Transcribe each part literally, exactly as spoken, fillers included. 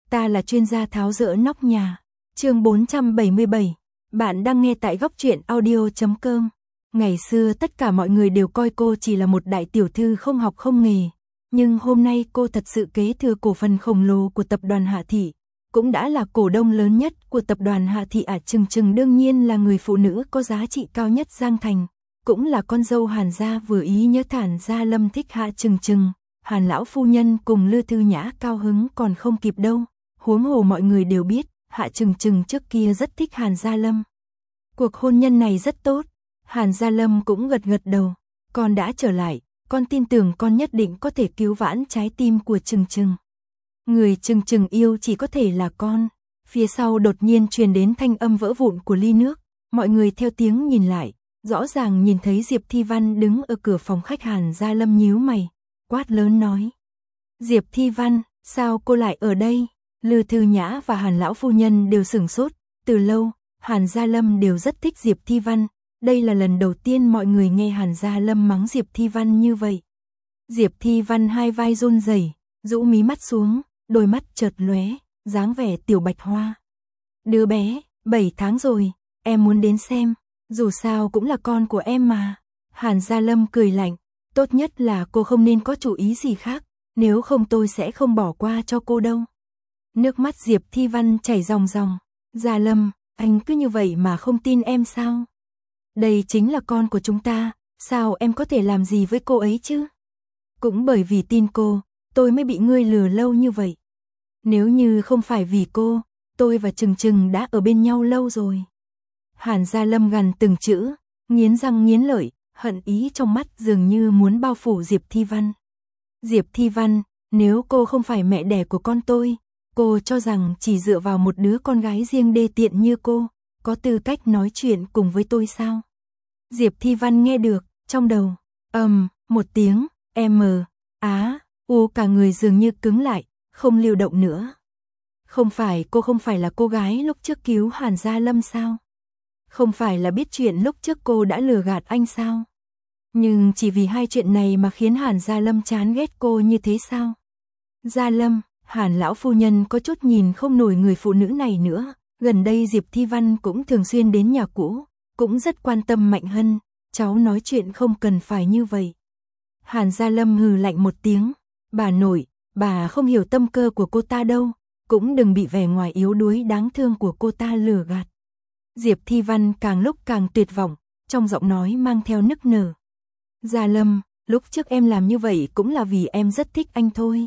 ta là chuyên gia tháo dỡ nóc nhà. Chương bốn trăm bảy mươi bảy. Bạn đang nghe tại góc truyện audio chấm com. Ngày xưa tất cả mọi người đều coi cô chỉ là một đại tiểu thư không học không nghề, nhưng hôm nay cô thật sự kế thừa cổ phần khổng lồ của tập đoàn Hạ Thị, cũng đã là cổ đông lớn nhất của tập đoàn Hạ Thị à. Trừng Trừng đương nhiên là người phụ nữ có giá trị cao nhất Giang Thành, cũng là con dâu Hàn gia vừa ý nhớ Hàn Gia Lâm thích Hạ Trừng Trừng. Hàn lão phu nhân cùng Lư Thư Nhã cao hứng còn không kịp đâu, huống hồ mọi người đều biết, Hạ Trừng Trừng trước kia rất thích Hàn Gia Lâm. Cuộc hôn nhân này rất tốt, Hàn Gia Lâm cũng gật gật đầu, con đã trở lại, con tin tưởng con nhất định có thể cứu vãn trái tim của Trừng Trừng. Người Trừng Trừng yêu chỉ có thể là con. Phía sau đột nhiên truyền đến thanh âm vỡ vụn của ly nước, mọi người theo tiếng nhìn lại, rõ ràng nhìn thấy Diệp Thi Văn đứng ở cửa phòng khách. Hàn Gia Lâm nhíu mày, quát lớn nói: Diệp Thi Văn, sao cô lại ở đây? Lư Thư Nhã và Hàn lão phu nhân đều sửng sốt, từ lâu, Hàn Gia Lâm đều rất thích Diệp Thi Văn, đây là lần đầu tiên mọi người nghe Hàn Gia Lâm mắng Diệp Thi Văn như vậy. Diệp Thi Văn hai vai run rẩy, rũ mí mắt xuống, đôi mắt chợt lóe, dáng vẻ tiểu bạch hoa. Đứa bé, bảy tháng rồi, em muốn đến xem, dù sao cũng là con của em mà. Hàn Gia Lâm cười lạnh, tốt nhất là cô không nên có chủ ý gì khác, nếu không tôi sẽ không bỏ qua cho cô đâu. Nước mắt Diệp Thi Văn chảy ròng ròng. Gia Lâm, anh cứ như vậy mà không tin em sao? Đây chính là con của chúng ta, sao em có thể làm gì với cô ấy chứ? Cũng bởi vì tin cô, tôi mới bị ngươi lừa lâu như vậy. Nếu như không phải vì cô, tôi và Trừng Trừng đã ở bên nhau lâu rồi. Hàn Gia Lâm gằn từng chữ, nghiến răng nghiến lợi, hận ý trong mắt dường như muốn bao phủ Diệp Thi Văn. Diệp Thi Văn, nếu cô không phải mẹ đẻ của con tôi, cô cho rằng chỉ dựa vào một đứa con gái riêng đê tiện như cô, có tư cách nói chuyện cùng với tôi sao? Diệp Thi Văn nghe được, trong đầu, ầm, um, một tiếng, M, á, u cả người dường như cứng lại, không lưu động nữa. Không phải cô không phải là cô gái lúc trước cứu Hàn Gia Lâm sao? Không phải là biết chuyện lúc trước cô đã lừa gạt anh sao? Nhưng chỉ vì hai chuyện này mà khiến Hàn Gia Lâm chán ghét cô như thế sao? Gia Lâm, Hàn lão phu nhân có chút nhìn không nổi người phụ nữ này nữa, gần đây Diệp Thi Văn cũng thường xuyên đến nhà cũ, cũng rất quan tâm Mạnh Hân, cháu nói chuyện không cần phải như vậy. Hàn Gia Lâm hừ lạnh một tiếng, bà nội, bà không hiểu tâm cơ của cô ta đâu, cũng đừng bị vẻ ngoài yếu đuối đáng thương của cô ta lừa gạt. Diệp Thi Văn càng lúc càng tuyệt vọng, trong giọng nói mang theo nức nở. Gia Lâm, lúc trước em làm như vậy cũng là vì em rất thích anh thôi.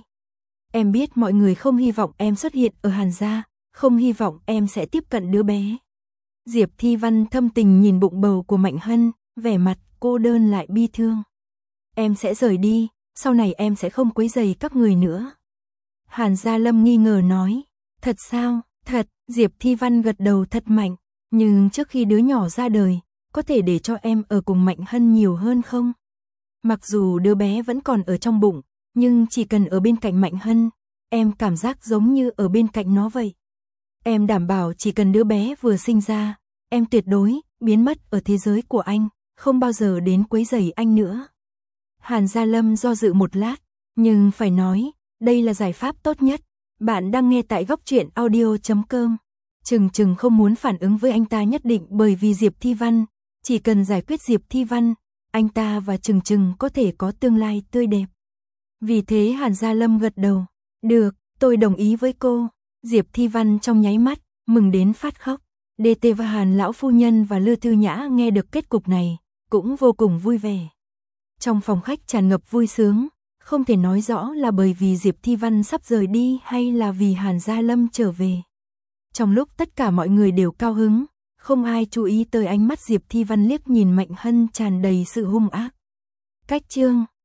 Em biết mọi người không hy vọng em xuất hiện ở Hàn gia, không hy vọng em sẽ tiếp cận đứa bé. Diệp Thi Văn thâm tình nhìn bụng bầu của Mạnh Hân, vẻ mặt cô đơn lại bi thương. Em sẽ rời đi, sau này em sẽ không quấy rầy các người nữa. Hàn Gia Lâm nghi ngờ nói, thật sao? Thật. Diệp Thi Văn gật đầu thật mạnh, nhưng trước khi đứa nhỏ ra đời, có thể để cho em ở cùng Mạnh Hân nhiều hơn không? Mặc dù đứa bé vẫn còn ở trong bụng, nhưng chỉ cần ở bên cạnh Mạnh Hân, em cảm giác giống như ở bên cạnh nó vậy. Em đảm bảo chỉ cần đứa bé vừa sinh ra, em tuyệt đối biến mất ở thế giới của anh, không bao giờ đến quấy rầy anh nữa. Hàn Gia Lâm do dự một lát, nhưng phải nói, đây là giải pháp tốt nhất. Bạn đang nghe tại góc truyện audio chấm com. Trừng Trừng không muốn phản ứng với anh ta nhất định bởi vì Diệp Thi Văn, chỉ cần giải quyết Diệp Thi Văn, anh ta và Trừng Trừng có thể có tương lai tươi đẹp. Vì thế Hàn Gia Lâm gật đầu, được, tôi đồng ý với cô. Diệp Thi Văn trong nháy mắt, mừng đến phát khóc. đê tê và Hàn lão phu nhân và Lư Thư Nhã nghe được kết cục này, cũng vô cùng vui vẻ. Trong phòng khách tràn ngập vui sướng, không thể nói rõ là bởi vì Diệp Thi Văn sắp rời đi hay là vì Hàn Gia Lâm trở về. Trong lúc tất cả mọi người đều cao hứng, không ai chú ý tới ánh mắt Diệp Thi Văn liếc nhìn Mạnh Hân tràn đầy sự hung ác. Cách chương